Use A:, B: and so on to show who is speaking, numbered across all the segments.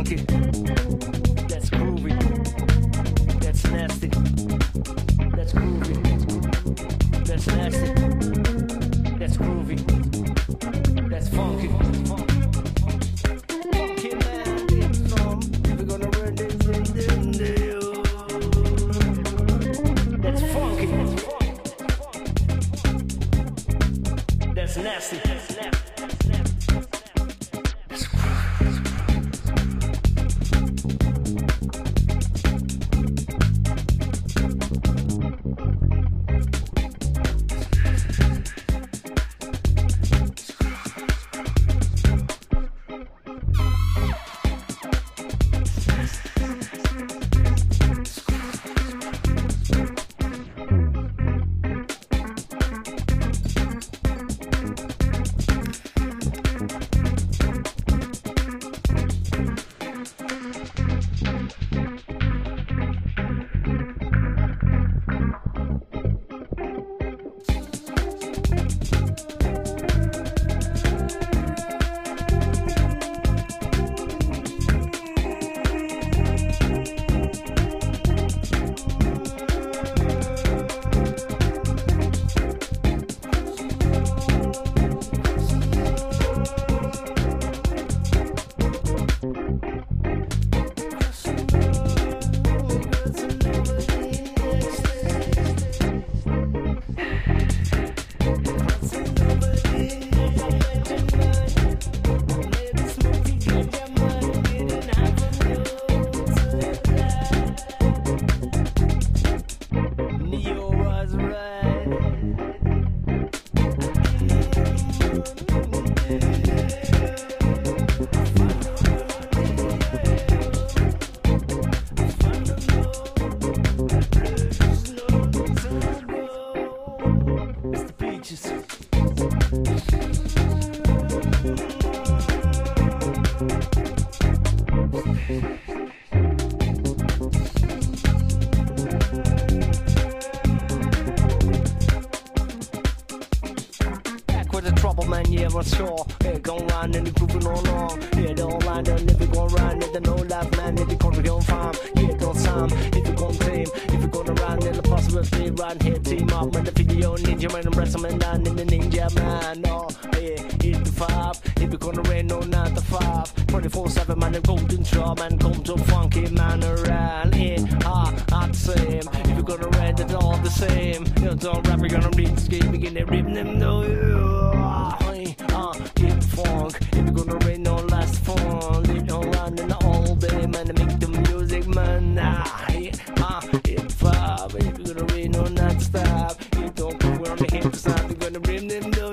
A: funky. That's groovy. That's nasty. That's groovy. That's nasty. That's groovy. That's funky. Funky man, it's on. We're gonna run this in the That's funky. That's nasty. Sure, yeah, gon' run and the grooving along. Yeah, don't line, they'll never gon' run. Yeah, the no life man, if you come to go farm. Yeah, don't time, if you gon' team. If you gonna run, then the possibility run here, team up. Man, the video ninja man, I'm wrestling down in the ninja man. Oh, yeah, hit the 5. If you gonna rain, no 9 to 5. 24/7 man, the golden show man, come to funky man around. Yeah, the same. If you gonna rain, it's all the same. You don't rap, you're gonna read the scheme, begin to rip them, no, get funk. If you're gonna rain, no last fun. Live on running all day, man, to make the music, man. Hit 5. If you're gonna rain, no not stop. You don't go on the hip side, you're gonna bring them, no.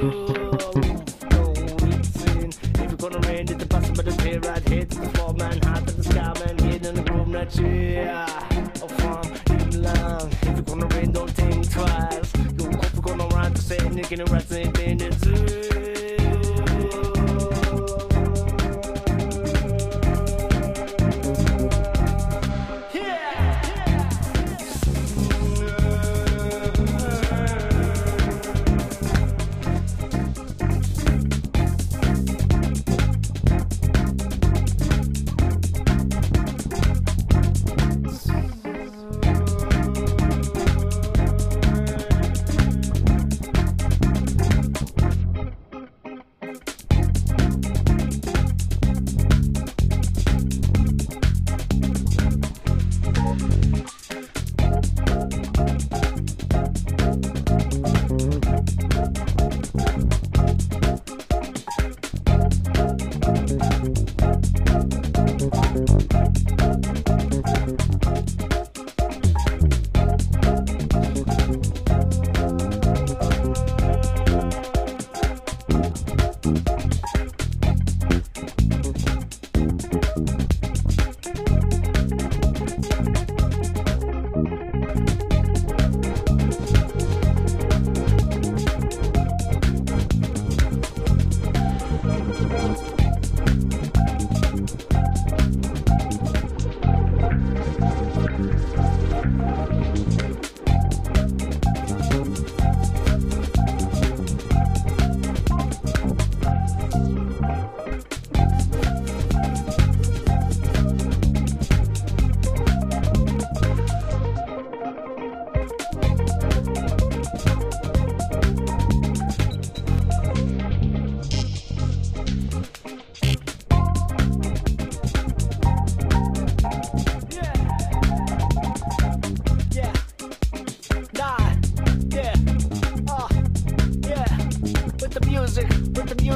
A: If you're gonna rain, it's the best, but it's here right here to the floor, man. Hot to the sky, man. Get in the room, not you. Oh, fun, live long. If you're gonna rain, don't think twice. Go up, you're gonna run the same, nigga, and rest ain't been the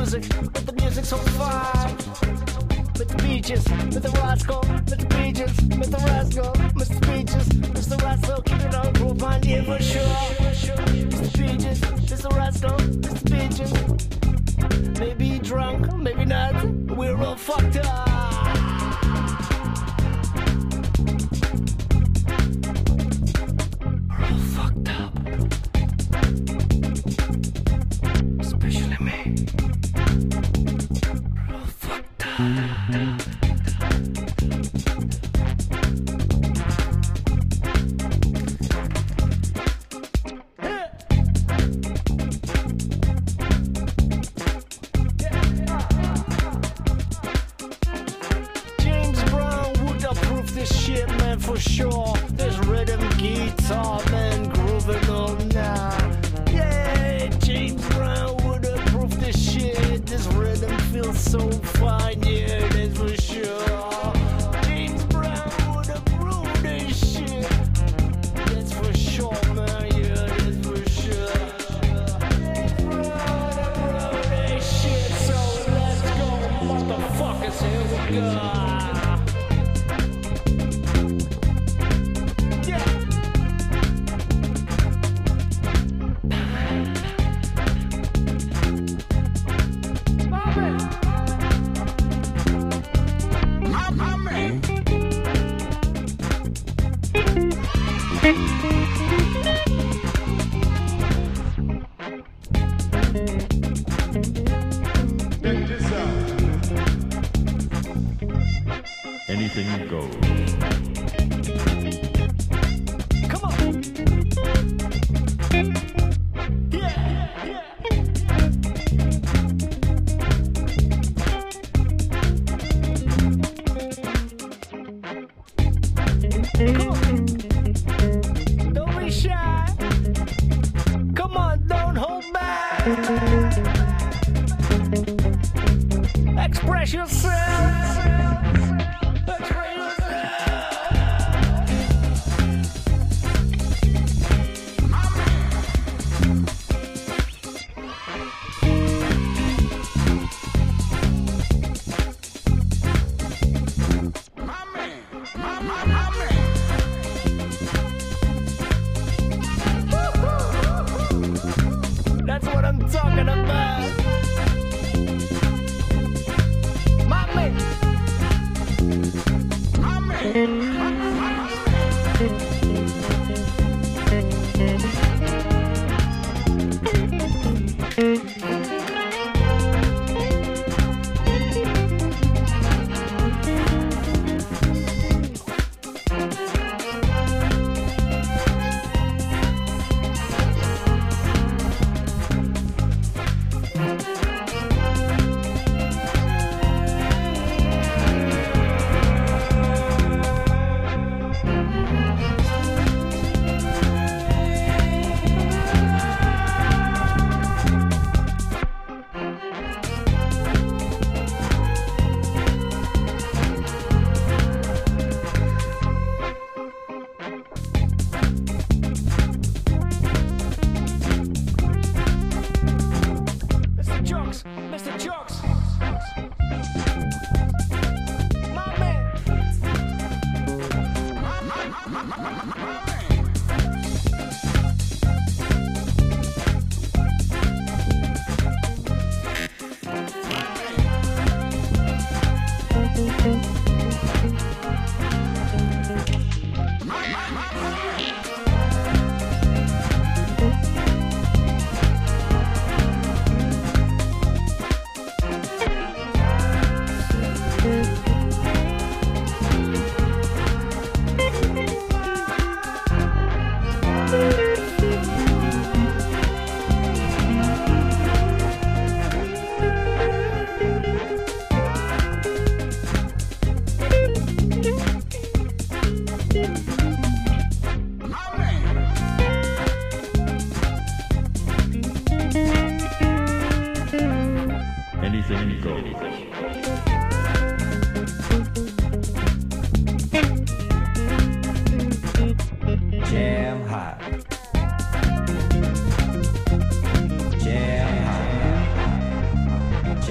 A: with the music so fine. With the beaches, with the rascal, with the beaches, with the rascal, Mr. Beaches, Mr. Rascal, keep it on groove on you for sure. Mr. Beaches, Mr. Rascal, Mr. Beaches. Maybe drunk, maybe not, we're all fucked up.
B: Anything goes.
A: Come on. Yeah. Come on. Don't be shy. Come on, don't hold back. Express yourself. That's what I'm talking about. Mommy. Mr. Jokes.
B: Anything goes.
C: Jam hot. Jam hot.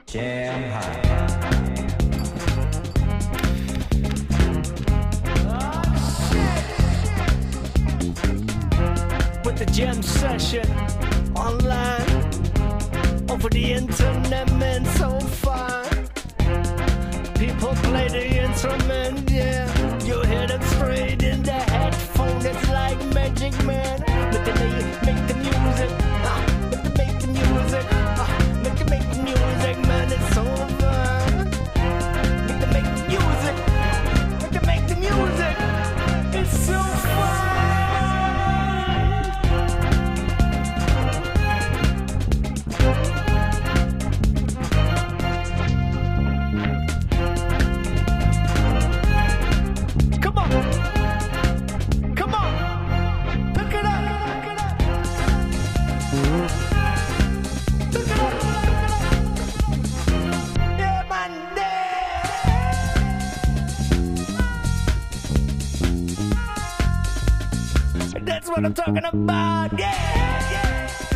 C: Jam High.
A: With the jam session online over the internet, man, so fine. People play the instrument, yeah. You hear them straight in the headphone. It's like magic, man. Look at me, make the music. Make the music. Make the music, man. It's so fun. Make the music. Make the music. It's so fun. That's what I'm talking about, yeah, yeah.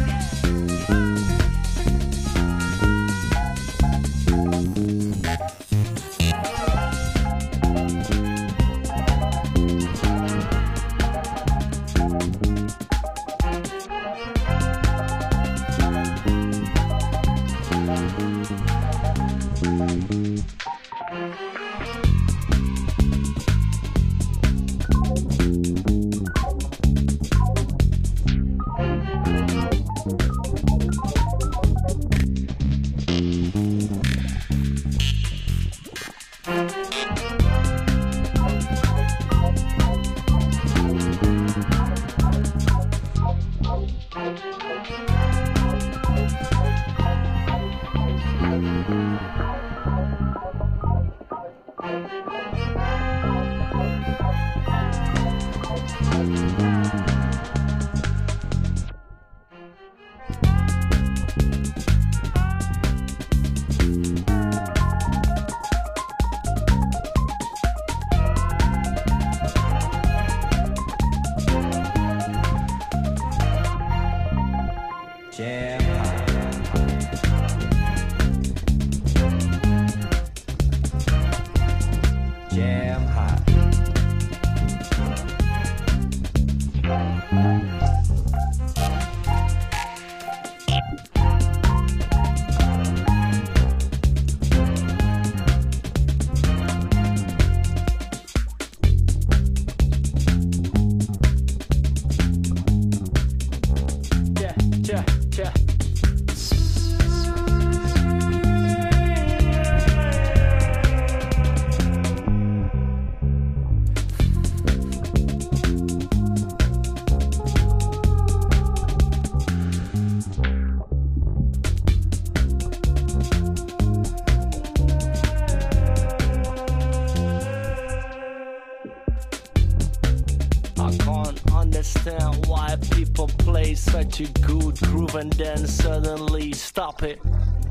A: Understand why people play such a good groove and then suddenly stop it.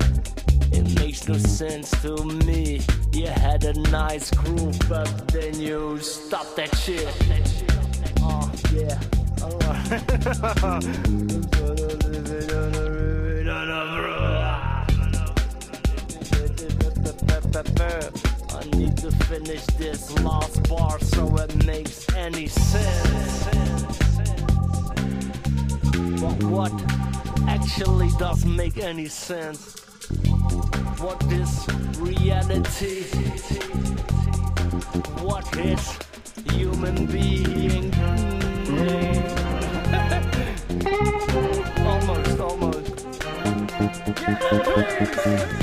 A: It makes no sense to me. You had a nice groove, but then you stop that shit. Oh yeah. I need to finish this last bar so it makes any sense. But what actually does make any sense? What is reality? What is human being? Almost. Yeah.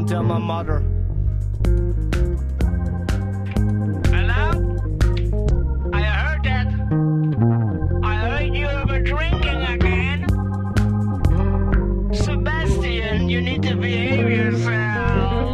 A: tell my mother. Hello? I heard that. I heard you were drinking again. Sebastian, you need to behave yourself.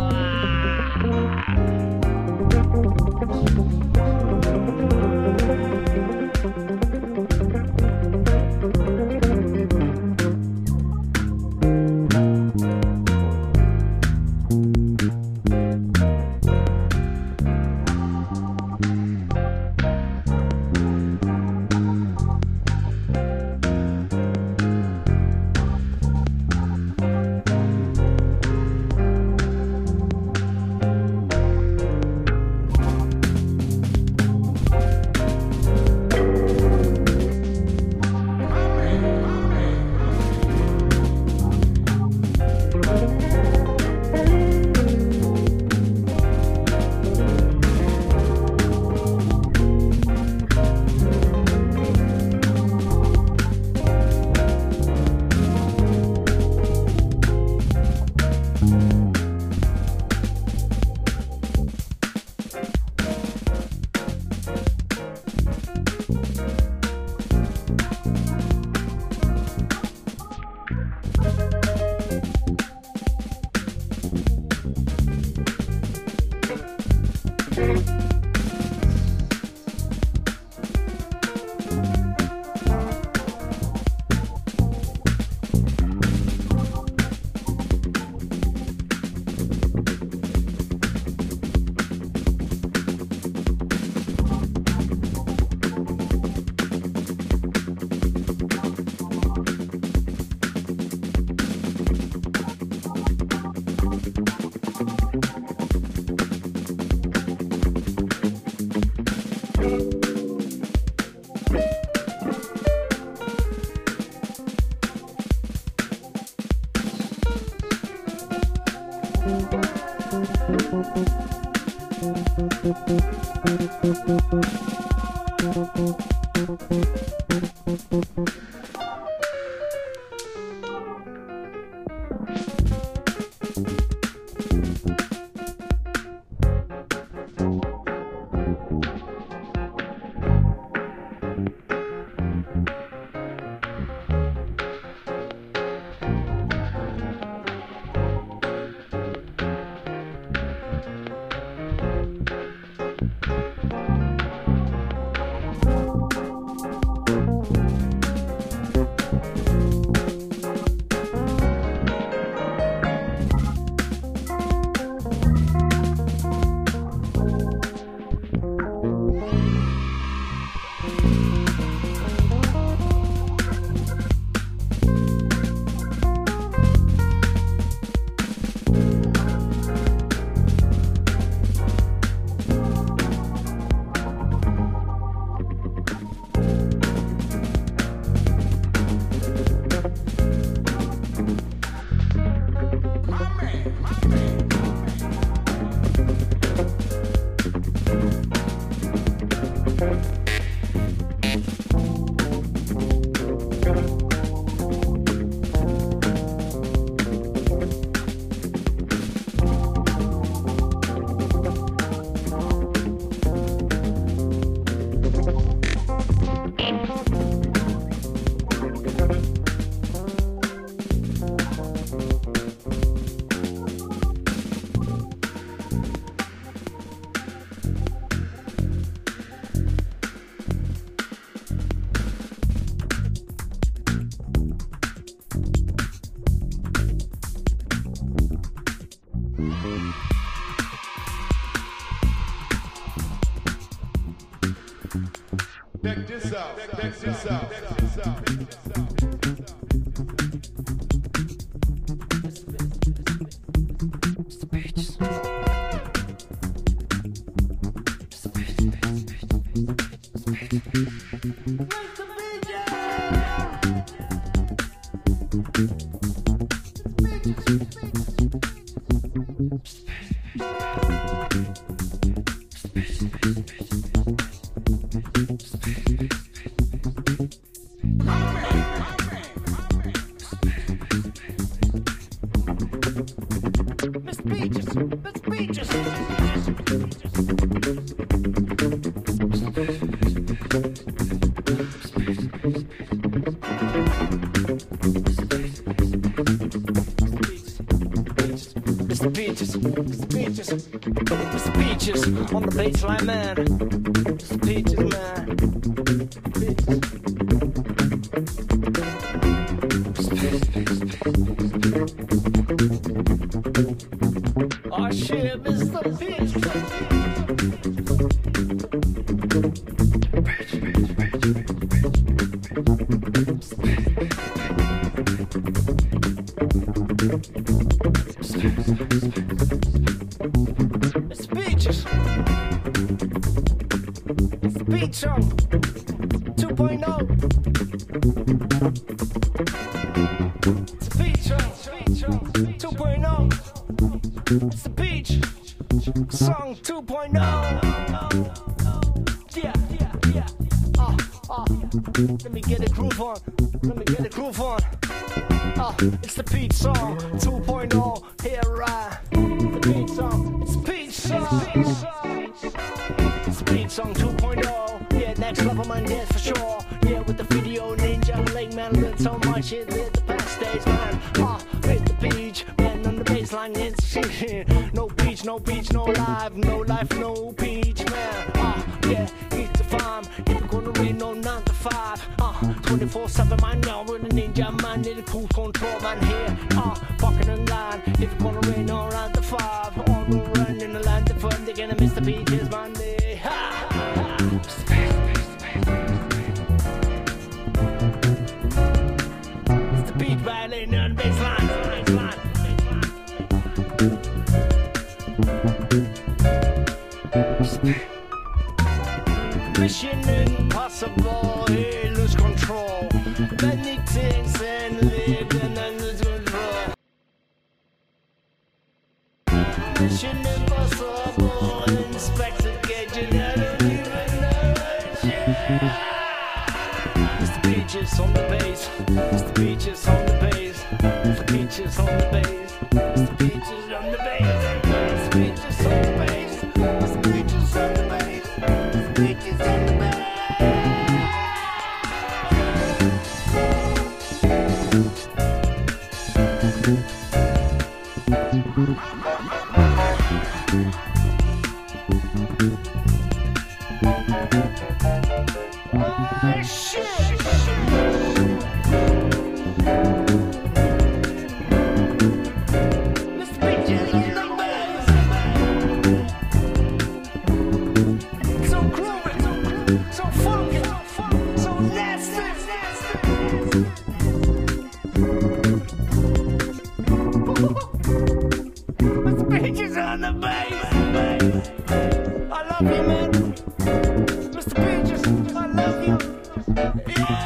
D: Check this out. Check this out.
A: Beaches, Mr. Beaches. Mr. Beaches, Mr. Beaches, Mr. Beaches on the baseline, man. Mr. Beaches, man. Oh shit, Mr. Beaches. It's Beaches. It's Beach Song 2.0. It's Beach Song 2.0. It's the Beach Song 2.0. Yeah. Let me get a groove on. It's the Beach Song 2.0. Here I. The Beach Song. It's Beach Song. It's Beach Song 2.0. Yeah, next level, man, yes for sure. Yeah, with the video ninja link, man, learned so much in the past days, man. Hit the beach, man, on the baseline, it's no beach, no life, no beach, man. Yeah, it's a farm. If you're gonna read no 9 to 5, 24/7, man, now with a ninja, man, need a cool control, man, here. Fucking in line. If you're gonna read no 9 to 5, on the run in the land of fun, they're gonna miss the beaches, man. It's the beach violin on the baseline. Mission impossible, he lose control. Many things and live and lose control. Mission impossible, Inspector Gadget, I don't even know shit. Mr. Beaches on the bass, Mr. Beaches on the bass, Mr. Beaches on the bass, Mr. Beaches on the bass, Mr. Beaches on the bass, Mr. Beaches on the bass, Mr. Beaches on the bass. Oh shit! Mr. Beaches on the bass. So groovy, so funky, so nasty. Mr. Beaches on the bass. I love you, man. Mr. Beaches, I love you. Yeah.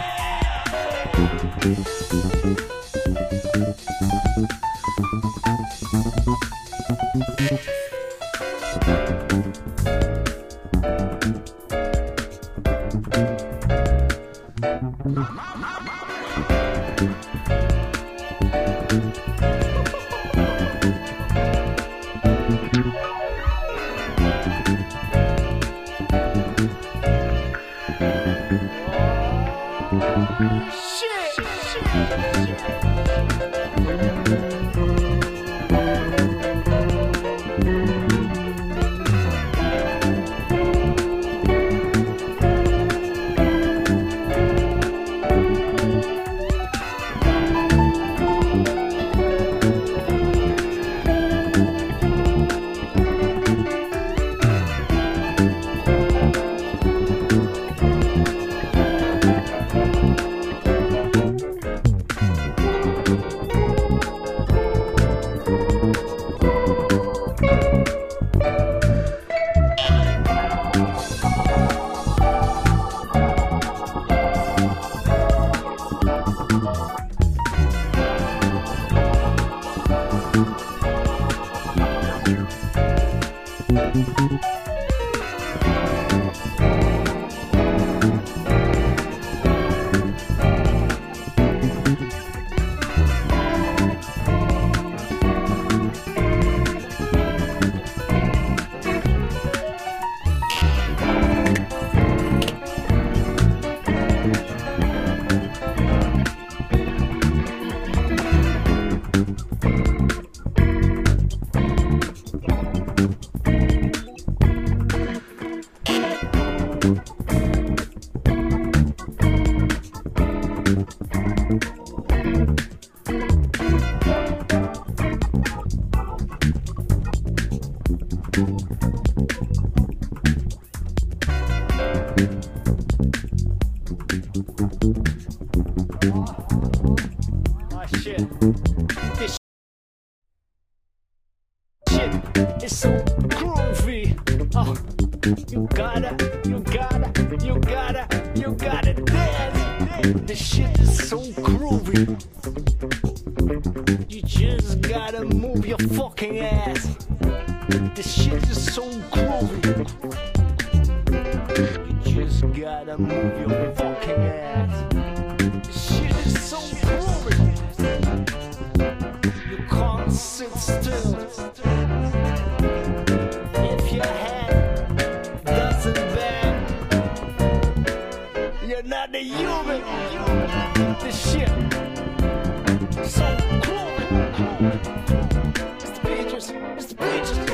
A: This shit is so groovy. Oh, you gotta dance. This shit is so groovy. You just gotta move your fucking ass. This shit is so groovy. You just gotta move your fucking ass. This shit is so groovy. You can't sit still. If your head doesn't bend, you're not a human. This shit so groovy. Mr. Peaches, Mr. Peaches, Mr.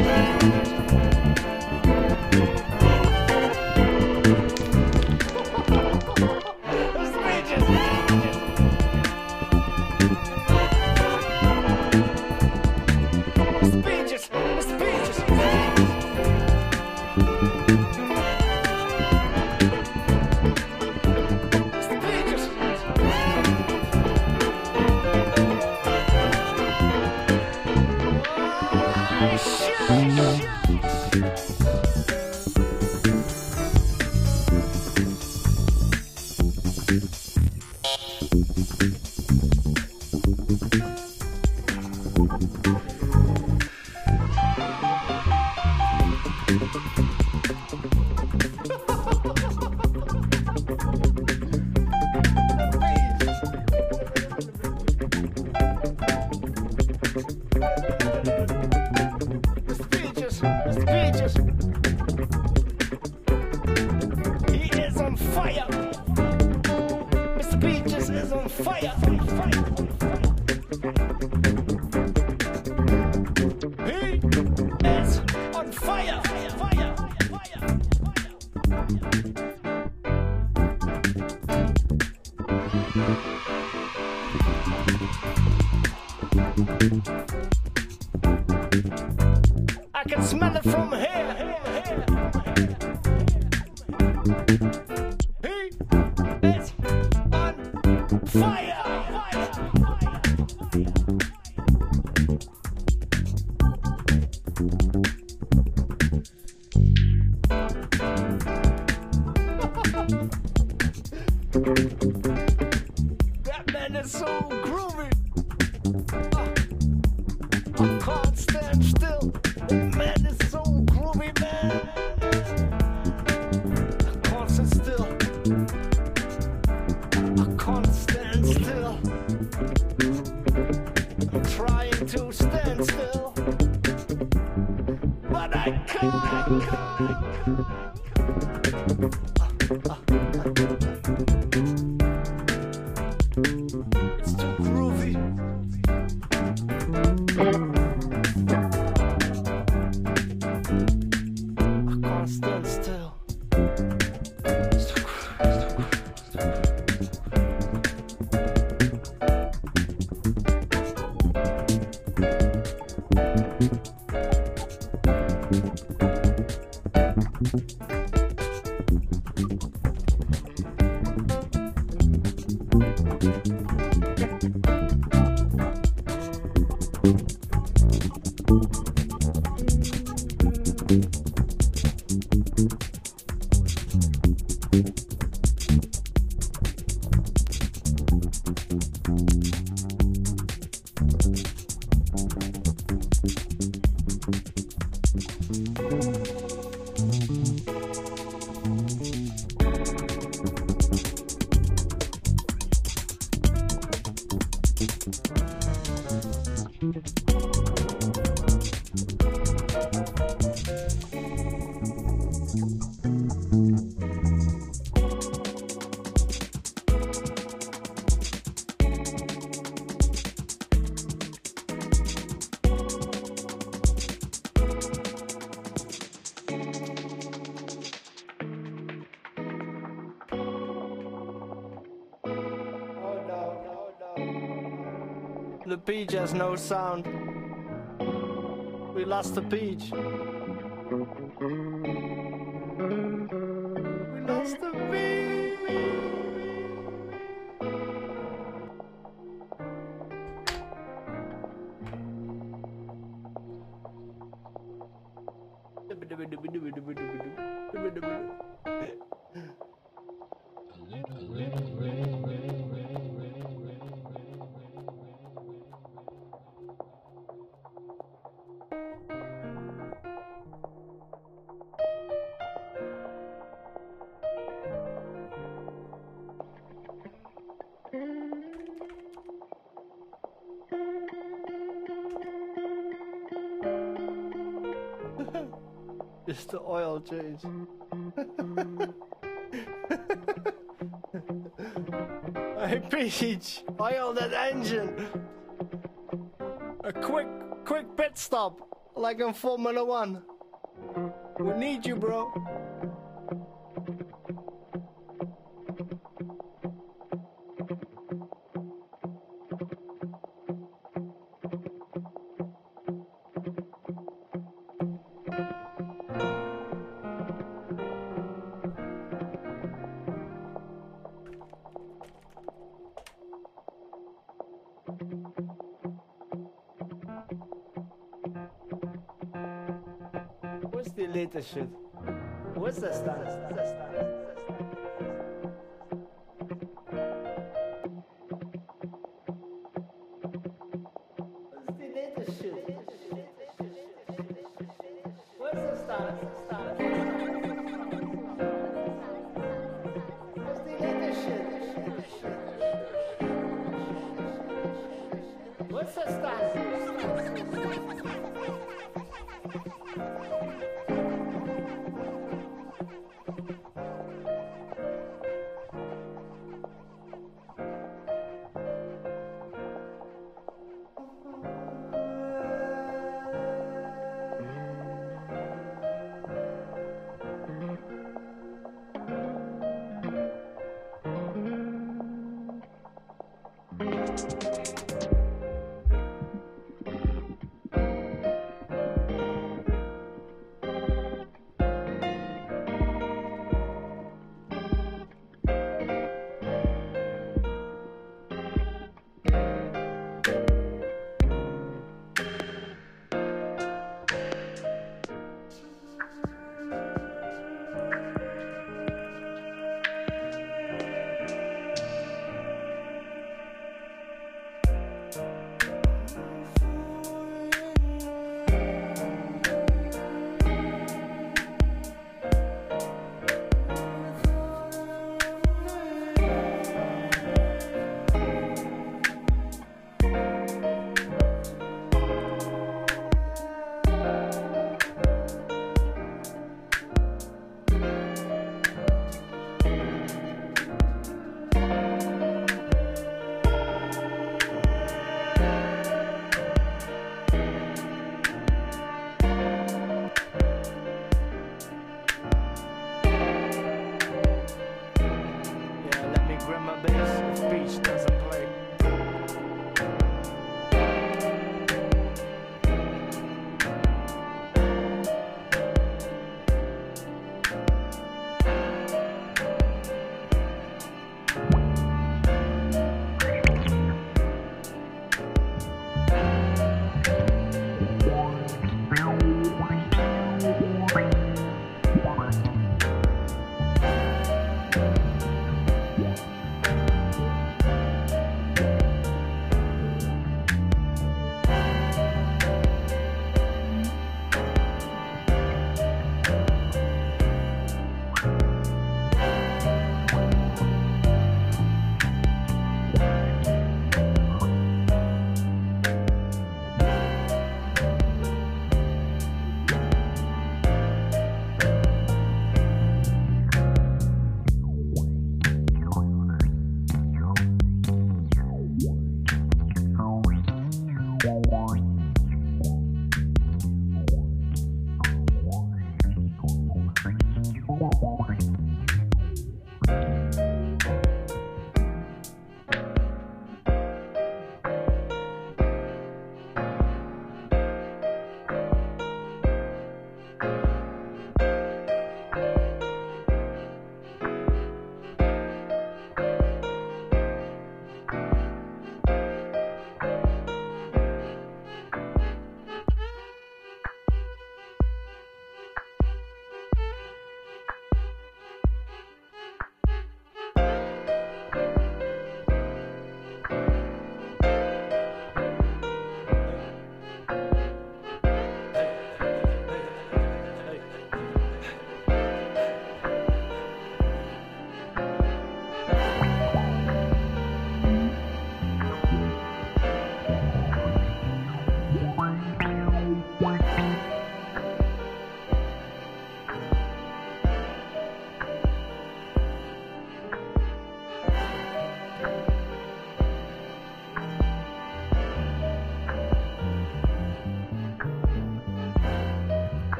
A: I can smell it from here. He is on fire. That man is so groovy. I can't stand still. That man is so groovy, man. I can't sit still. I can't stand still. I'm trying to stand still, but I can't. It's too groovy. I can't stand still. It's too groovy. The beach has no sound. We lost the beach. We lost the beach. It's the oil change. Hey Peach, oil that engine. A quick pit stop, like in Formula 1. We need you, bro. What's the latest shit? What's the status? What's the latest shit? What's the status? What's the latest shit? What's the status?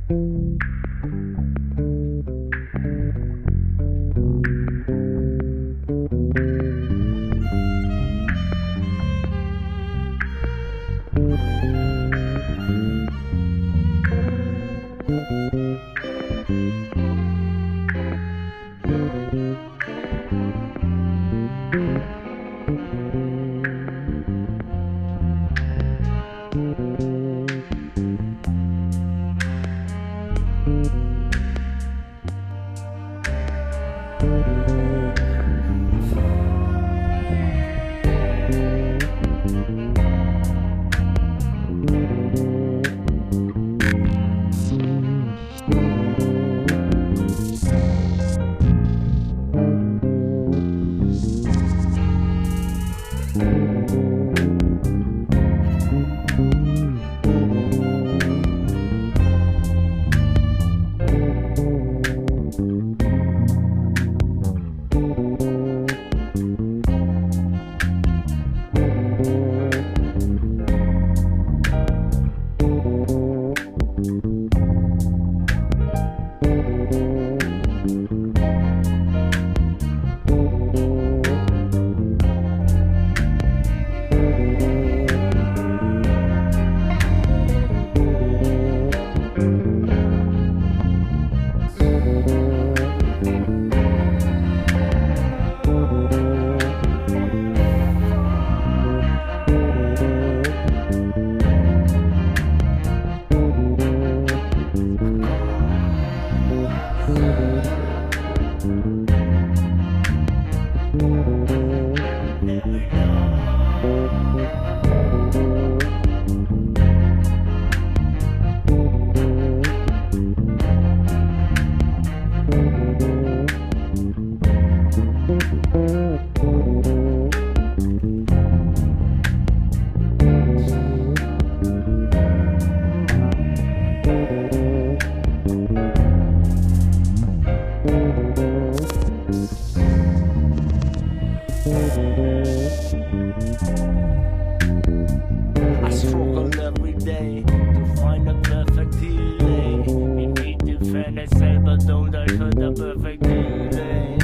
A: I struggle every day to find the perfect healing. You need to fantasy, but don't die for the perfect healing.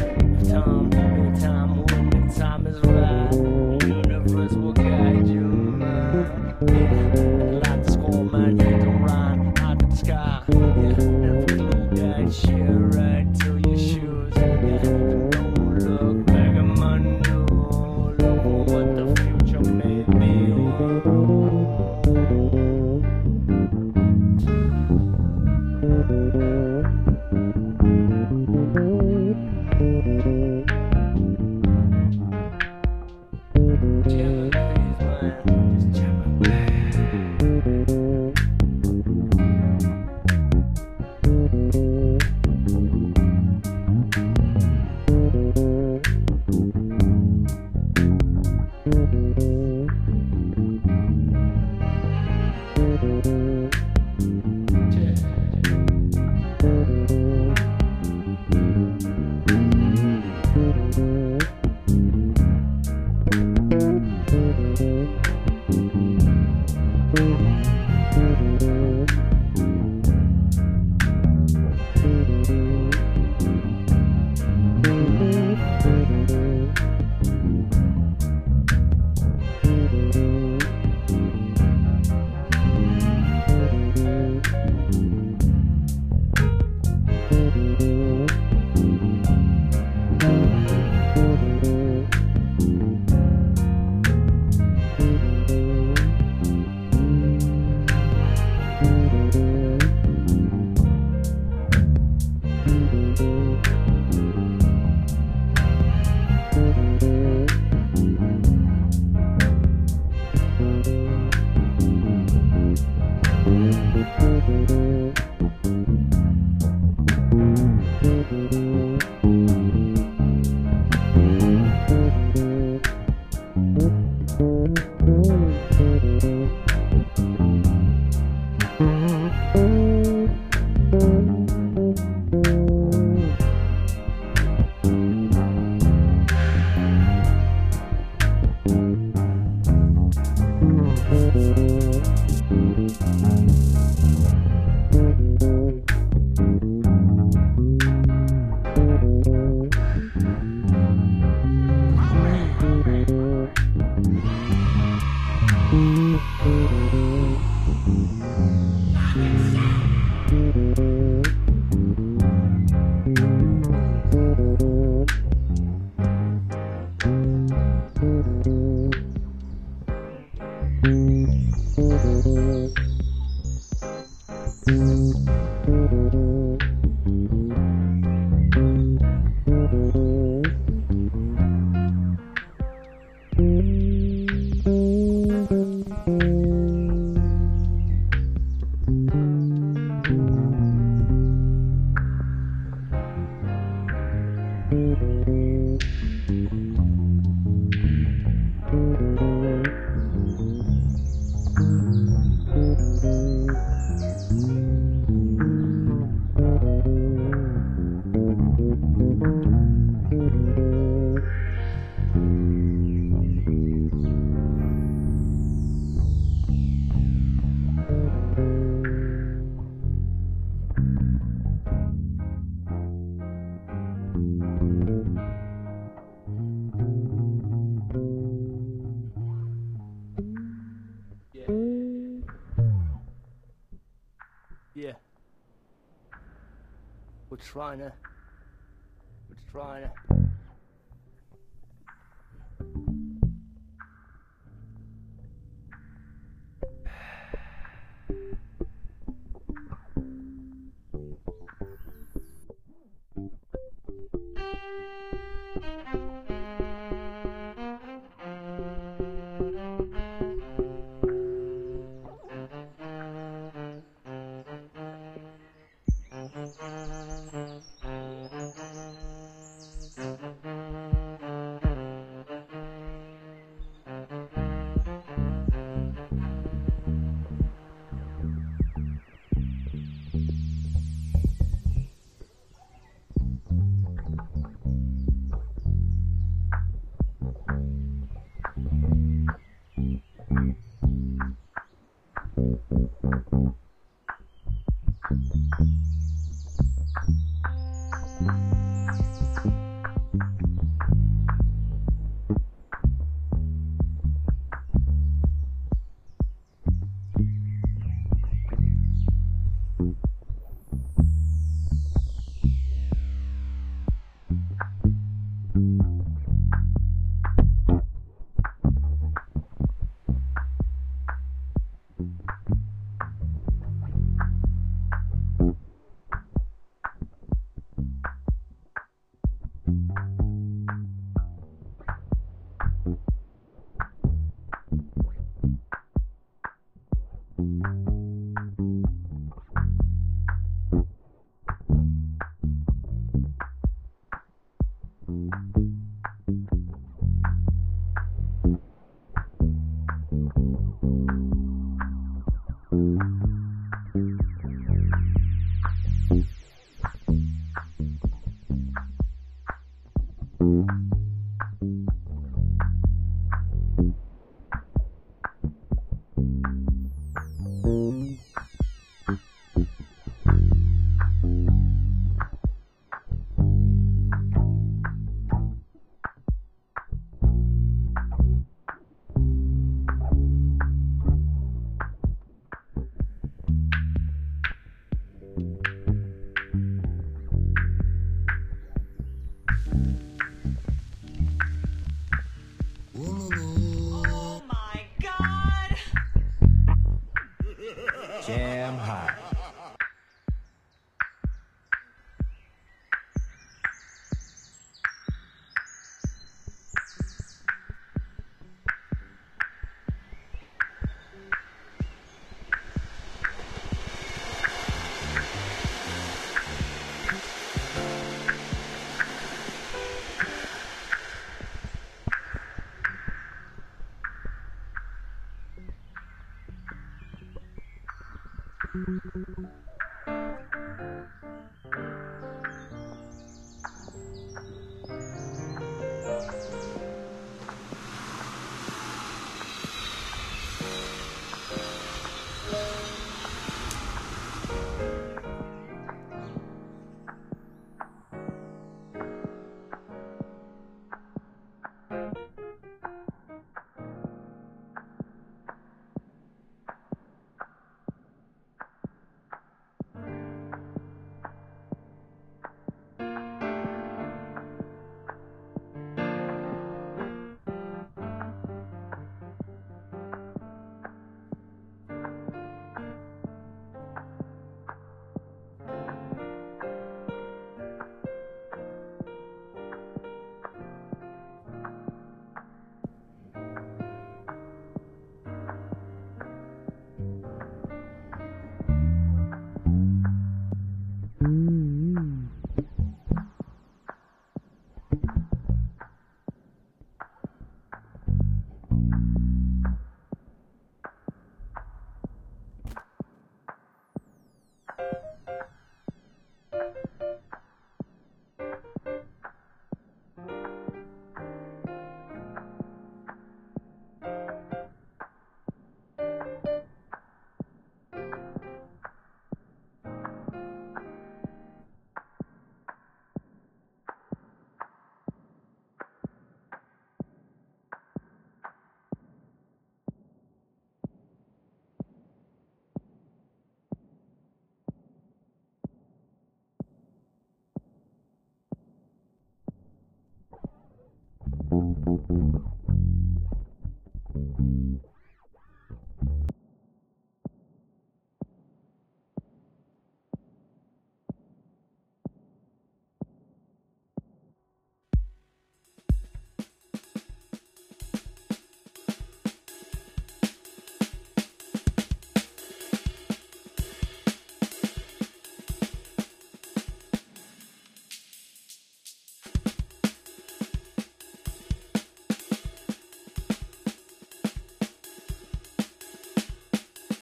A: The time when the time is right, the universe will guide you, man. Yeah, like the score, man, hit the rhyme out of the sky. Yeah, never glue that shit right to your shoes. Yeah, don't look back at my new. Look what the future may be. We're trying to. We're trying to.